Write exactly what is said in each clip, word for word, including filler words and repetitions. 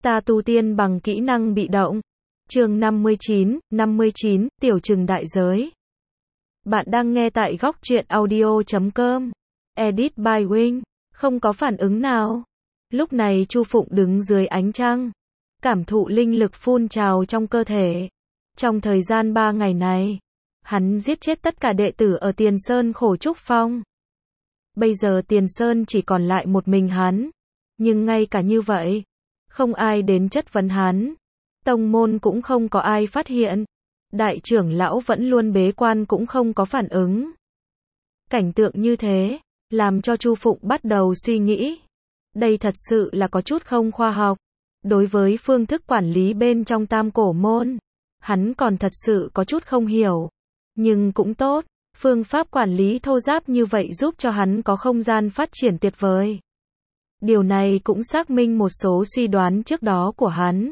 Ta tu tiên bằng kỹ năng bị động. Chương năm mươi chín, năm mươi chín, Tiểu Trừng đại giới. Bạn đang nghe tại góc truyện audio chấm com. Edit by Wing. Không có phản ứng nào. Lúc này Chu Phụng đứng dưới ánh trăng, cảm thụ linh lực phun trào trong cơ thể. Trong thời gian ba ngày này, hắn giết chết tất cả đệ tử ở Tiền Sơn Khổ Trúc Phong. Bây giờ Tiền Sơn chỉ còn lại một mình hắn. Nhưng ngay cả như vậy, không ai đến chất vấn hắn. Tông môn cũng không có ai phát hiện. Đại trưởng lão vẫn luôn bế quan cũng không có phản ứng. Cảnh tượng như thế, làm cho Chu Phụng bắt đầu suy nghĩ. Đây thật sự là có chút không khoa học. Đối với phương thức quản lý bên trong Tam Cổ môn, hắn còn thật sự có chút không hiểu. Nhưng cũng tốt, phương pháp quản lý thô ráp như vậy giúp cho hắn có không gian phát triển tuyệt vời. Điều này cũng xác minh một số suy đoán trước đó của hắn.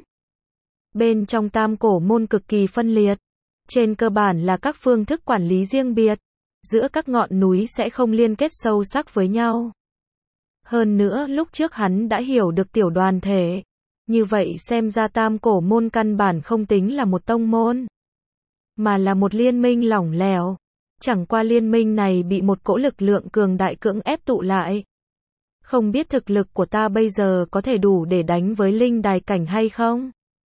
Bên trong Tam Cổ môn cực kỳ phân liệt. Trên cơ bản là các phương thức quản lý riêng biệt. Giữa các ngọn núi sẽ không liên kết sâu sắc với nhau. Hơn nữa lúc trước hắn đã hiểu được tiểu đoàn thể. Như vậy xem ra Tam Cổ môn căn bản không tính là một tông môn, mà là một liên minh lỏng lẻo. Chẳng qua liên minh này bị một cỗ lực lượng cường đại cưỡng ép tụ lại. Không biết thực lực của ta bây giờ có thể đủ để đánh với linh đài cảnh hay không?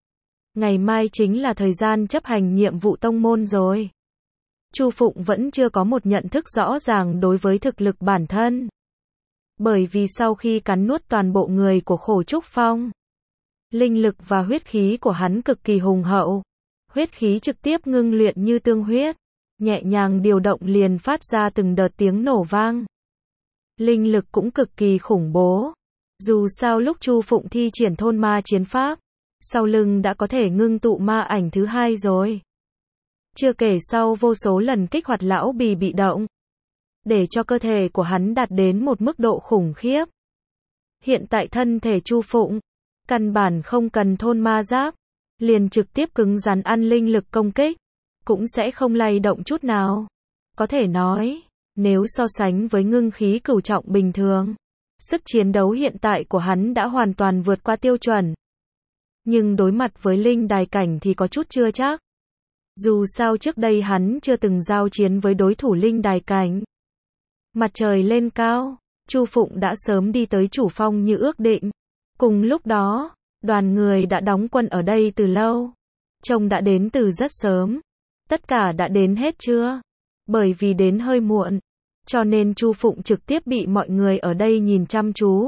Ngày mai chính là thời gian chấp hành nhiệm vụ tông môn rồi. Chu Phụng vẫn chưa có một nhận thức rõ ràng đối với thực lực bản thân. Bởi vì sau khi cắn nuốt toàn bộ người của Khổ Trúc Phong, linh lực và huyết khí của hắn cực kỳ hùng hậu. Huyết khí trực tiếp ngưng luyện như tương huyết, nhẹ nhàng điều động liền phát ra từng đợt tiếng nổ vang. Linh lực cũng cực kỳ khủng bố. Dù sao lúc Chu Phụng thi triển thôn ma chiến pháp, sau lưng đã có thể ngưng tụ ma ảnh thứ hai rồi. Chưa kể sau vô số lần kích hoạt lão bì bị động, để cho cơ thể của hắn đạt đến một mức độ khủng khiếp. Hiện tại thân thể Chu Phụng, căn bản không cần thôn ma giáp, liền trực tiếp cứng rắn ăn linh lực công kích, cũng sẽ không lay động chút nào. Có thể nói, nếu so sánh với ngưng khí cửu trọng bình thường, sức chiến đấu hiện tại của hắn đã hoàn toàn vượt qua tiêu chuẩn. Nhưng đối mặt với linh đài cảnh thì có chút chưa chắc. Dù sao trước đây hắn chưa từng giao chiến với đối thủ linh đài cảnh. Mặt trời lên cao, Chu Phụng đã sớm đi tới chủ phong như ước định. Cùng lúc đó, đoàn người đã đóng quân ở đây từ lâu. Trông đã đến từ rất sớm. Tất cả đã đến hết chưa? Bởi vì đến hơi muộn, cho nên Chu Phụng trực tiếp bị mọi người ở đây nhìn chăm chú.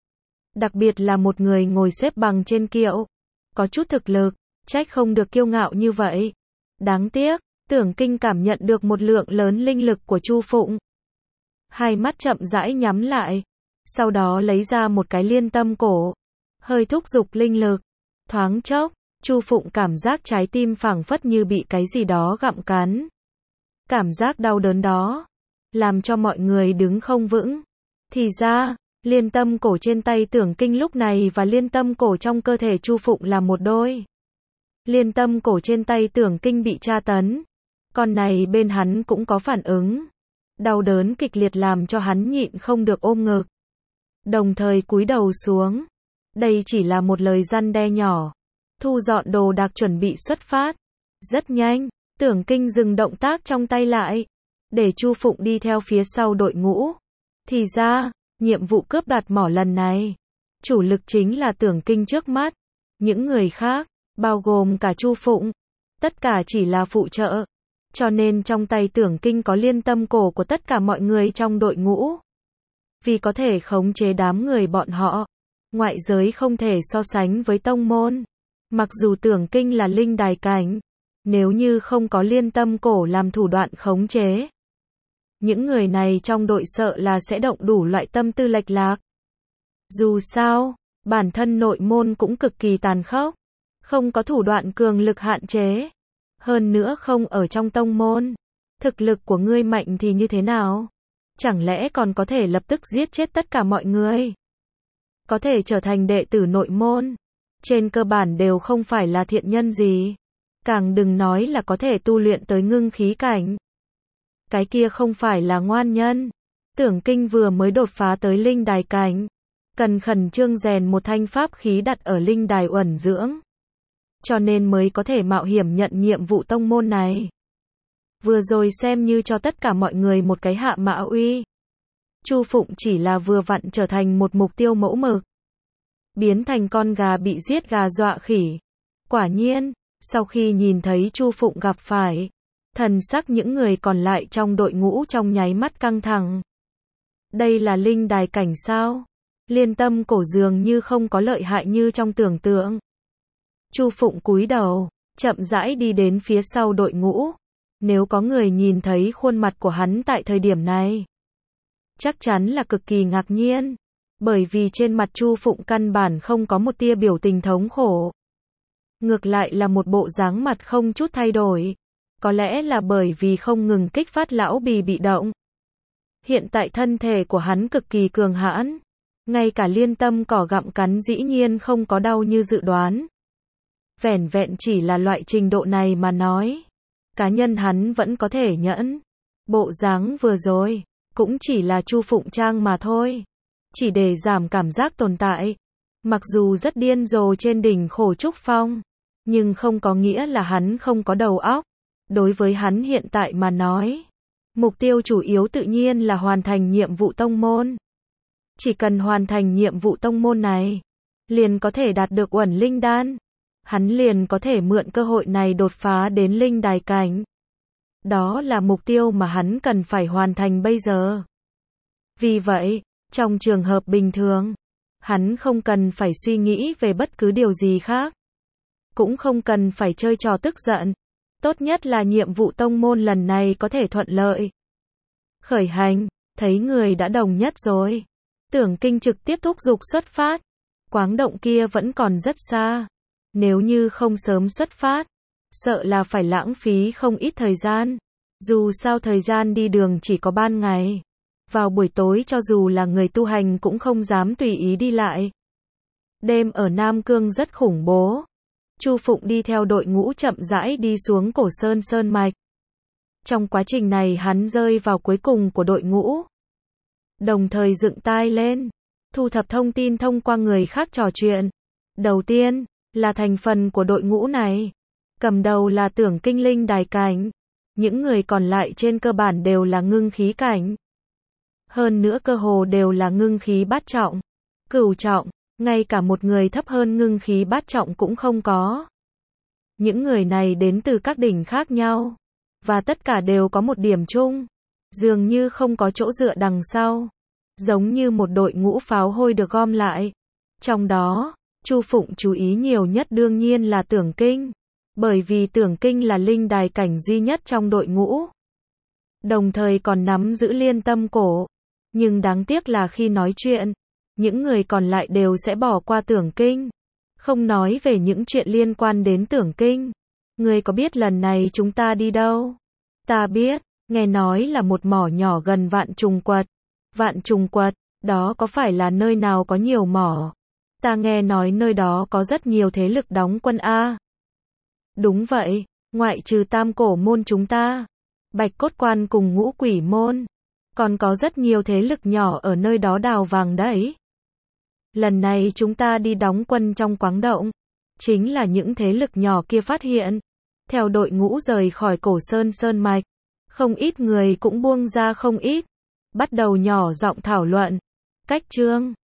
Đặc biệt là một người ngồi xếp bằng trên kiệu. Có chút thực lực, trách không được kiêu ngạo như vậy. Đáng tiếc, Tưởng Kinh cảm nhận được một lượng lớn linh lực của Chu Phụng. Hai mắt chậm rãi nhắm lại. Sau đó lấy ra một cái liên tâm cổ. Hơi thúc giục linh lực. Thoáng chốc, Chu Phụng cảm giác trái tim phảng phất như bị cái gì đó gặm cắn. Cảm giác đau đớn đó, làm cho mọi người đứng không vững. Thì ra, liên tâm cổ trên tay Tưởng Kinh lúc này và liên tâm cổ trong cơ thể Chu Phụng là một đôi. Liên tâm cổ trên tay Tưởng Kinh bị tra tấn. Con này bên hắn cũng có phản ứng. Đau đớn kịch liệt làm cho hắn nhịn không được ôm ngực. Đồng thời cúi đầu xuống. Đây chỉ là một lời răn đe nhỏ. Thu dọn đồ đạc chuẩn bị xuất phát. Rất nhanh, Tưởng Kinh dừng động tác trong tay lại, để Chu Phụng đi theo phía sau đội ngũ. Thì ra, nhiệm vụ cướp đoạt mỏ lần này, chủ lực chính là Tưởng Kinh trước mắt. Những người khác, bao gồm cả Chu Phụng, tất cả chỉ là phụ trợ. Cho nên trong tay Tưởng Kinh có liên tâm cổ của tất cả mọi người trong đội ngũ. Vì có thể khống chế đám người bọn họ, ngoại giới không thể so sánh với tông môn. Mặc dù Tưởng Kinh là linh đài cảnh, nếu như không có liên tâm cổ làm thủ đoạn khống chế, những người này trong đội sợ là sẽ động đủ loại tâm tư lệch lạc. Dù sao, bản thân nội môn cũng cực kỳ tàn khốc, không có thủ đoạn cường lực hạn chế. Hơn nữa không ở trong tông môn. Thực lực của ngươi mạnh thì như thế nào? Chẳng lẽ còn có thể lập tức giết chết tất cả mọi người? Có thể trở thành đệ tử nội môn, trên cơ bản đều không phải là thiện nhân gì. Càng đừng nói là có thể tu luyện tới ngưng khí cảnh. Cái kia không phải là ngoan nhân. Tưởng Kinh vừa mới đột phá tới linh đài cảnh, cần khẩn trương rèn một thanh pháp khí đặt ở linh đài uẩn dưỡng. Cho nên mới có thể mạo hiểm nhận nhiệm vụ tông môn này. Vừa rồi xem như cho tất cả mọi người một cái hạ mã uy. Chu Phụng chỉ là vừa vặn trở thành một mục tiêu mẫu mực. Biến thành con gà bị giết gà dọa khỉ. Quả nhiên, sau khi nhìn thấy Chu Phụng gặp phải, thần sắc những người còn lại trong đội ngũ trong nháy mắt căng thẳng. Đây là linh đài cảnh sao? Liên Tâm Cổ dường như không có lợi hại như trong tưởng tượng. Chu Phụng cúi đầu, chậm rãi đi đến phía sau đội ngũ. Nếu có người nhìn thấy khuôn mặt của hắn tại thời điểm này, chắc chắn là cực kỳ ngạc nhiên. Bởi vì trên mặt Chu Phụng căn bản không có một tia biểu tình thống khổ. Ngược lại là một bộ dáng mặt không chút thay đổi. Có lẽ là bởi vì không ngừng kích phát lão bì bị động. Hiện tại thân thể của hắn cực kỳ cường hãn. Ngay cả liên tâm cỏ gặm cắn dĩ nhiên không có đau như dự đoán. Vẻn vẹn chỉ là loại trình độ này mà nói. Cá nhân hắn vẫn có thể nhẫn. Bộ dáng vừa rồi, cũng chỉ là Chu Phụng trang mà thôi. Chỉ để giảm cảm giác tồn tại. Mặc dù rất điên rồ trên đỉnh Khổ Trúc Phong, nhưng không có nghĩa là hắn không có đầu óc. Đối với hắn hiện tại mà nói, mục tiêu chủ yếu tự nhiên là hoàn thành nhiệm vụ tông môn. Chỉ cần hoàn thành nhiệm vụ tông môn này, liền có thể đạt được uẩn linh đan. Hắn liền có thể mượn cơ hội này đột phá đến linh đài cảnh. Đó là mục tiêu mà hắn cần phải hoàn thành bây giờ. Vì vậy, trong trường hợp bình thường, hắn không cần phải suy nghĩ về bất cứ điều gì khác. Cũng không cần phải chơi trò tức giận. Tốt nhất là nhiệm vụ tông môn lần này có thể thuận lợi. Khởi hành, thấy người đã đồng nhất rồi. Tưởng Kinh trực tiếp thúc giục xuất phát. Quáng động kia vẫn còn rất xa. Nếu như không sớm xuất phát, sợ là phải lãng phí không ít thời gian. Dù sao thời gian đi đường chỉ có ban ngày. Vào buổi tối cho dù là người tu hành cũng không dám tùy ý đi lại. Đêm ở Nam Cương rất khủng bố. Chu Phụng đi theo đội ngũ chậm rãi đi xuống Cổ Sơn Sơn Mạch. Trong quá trình này hắn rơi vào cuối cùng của đội ngũ. Đồng thời dựng tai lên, thu thập thông tin thông qua người khác trò chuyện. Đầu tiên, là thành phần của đội ngũ này. Cầm đầu là Tưởng Kinh linh đài cảnh. Những người còn lại trên cơ bản đều là ngưng khí cảnh. Hơn nữa cơ hồ đều là ngưng khí bát trọng, cửu trọng, ngay cả một người thấp hơn ngưng khí bát trọng cũng không có. Những người này đến từ các đỉnh khác nhau, và tất cả đều có một điểm chung, dường như không có chỗ dựa đằng sau, giống như một đội ngũ pháo hôi được gom lại. Trong đó, Chu Phụng chú ý nhiều nhất đương nhiên là Tưởng Kinh, bởi vì Tưởng Kinh là linh đài cảnh duy nhất trong đội ngũ. Đồng thời còn nắm giữ liên tâm cổ. Nhưng đáng tiếc là khi nói chuyện, những người còn lại đều sẽ bỏ qua Tưởng Kinh. Không nói về những chuyện liên quan đến Tưởng Kinh. Ngươi có biết lần này chúng ta đi đâu? Ta biết, nghe nói là một mỏ nhỏ gần Vạn Trùng Quật. Vạn Trùng Quật, đó có phải là nơi nào có nhiều mỏ? Ta nghe nói nơi đó có rất nhiều thế lực đóng quân a. Đúng vậy, ngoại trừ Tam Cổ môn chúng ta, Bạch Cốt Quan cùng Ngũ Quỷ môn, còn có rất nhiều thế lực nhỏ ở nơi đó đào vàng đấy. Lần này chúng ta đi đóng quân trong Quáng Động, chính là những thế lực nhỏ kia phát hiện. Theo đội ngũ rời khỏi Cổ Sơn Sơn Mạch, không ít người cũng buông ra không ít, bắt đầu nhỏ giọng thảo luận. Cách chương